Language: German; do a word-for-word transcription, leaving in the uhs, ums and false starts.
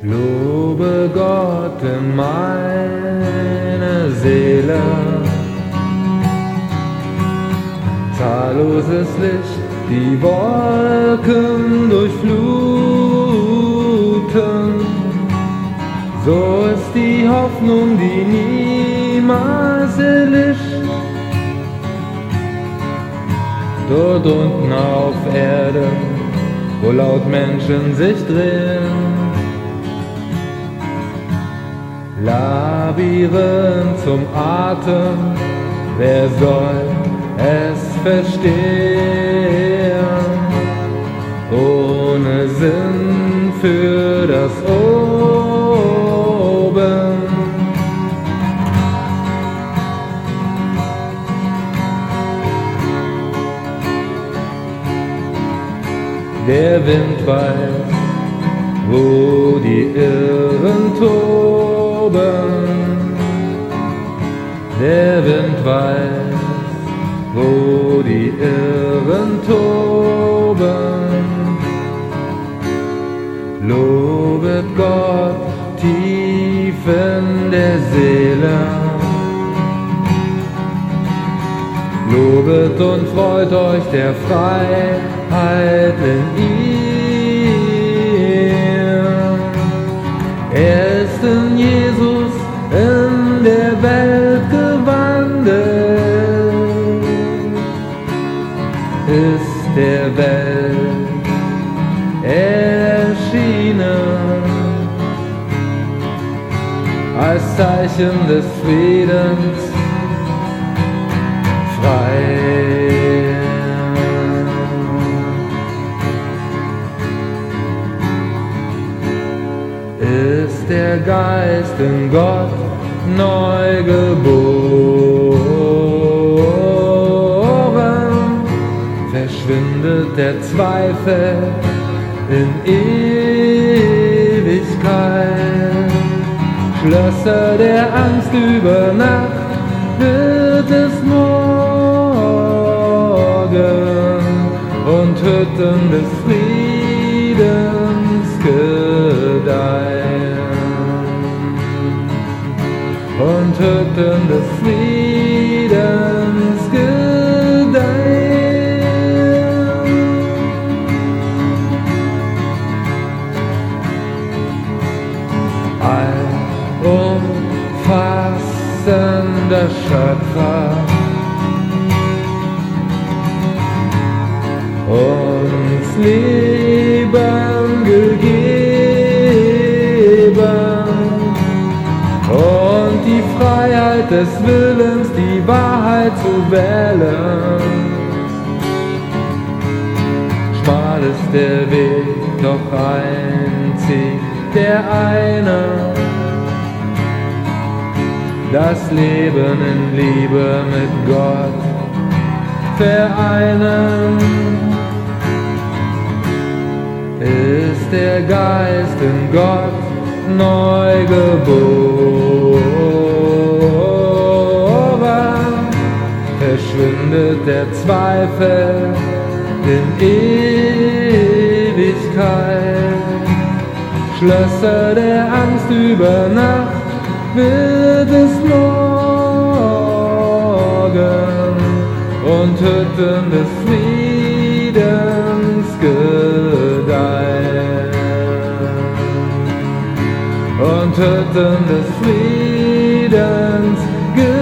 Lobe Gott in meine Seele, zahlloses Licht, die Wolken durchfluten. So ist die Hoffnung, die niemals erlischt. Dort unten auf Erden, wo laut Menschen sich drehen, Labyrinth zum Atem, wer soll es verstehen? Ohne Sinn für das Oben. Der Wind weiß, wo die Irren toben. Der Wind weiß, wo die Irren toben. Lobet Gott tief in der Seele. Lobet und freut euch der Freiheit in ihm. Er ist in Jesus in der Welt gewandelt, ist der Welt erschienen, als Zeichen des Friedens frei. Ist der Geist in Gott neu geboren, verschwindet der Zweifel in Ewigkeit. Schlösser der Angst über Nacht wird es morgen und Hütten des Friedens gedeihen. Und Hütten des Friedens gedeihen. Allumfassender Schöpfer, uns Leben gegeben und die Freiheit des Willens, die Wahrheit zu wählen. Schmal ist der Weg, doch einzig der eine, das Leben in Liebe mit Gott vereinen. Ist der Geist in Gott neu geboren, verschwindet der Zweifel in Ewigkeit. Schlösser der Angst über Nacht wird es morgen und Hütten des Friedens gedeihen. Und Hütten des Friedens gedeihen.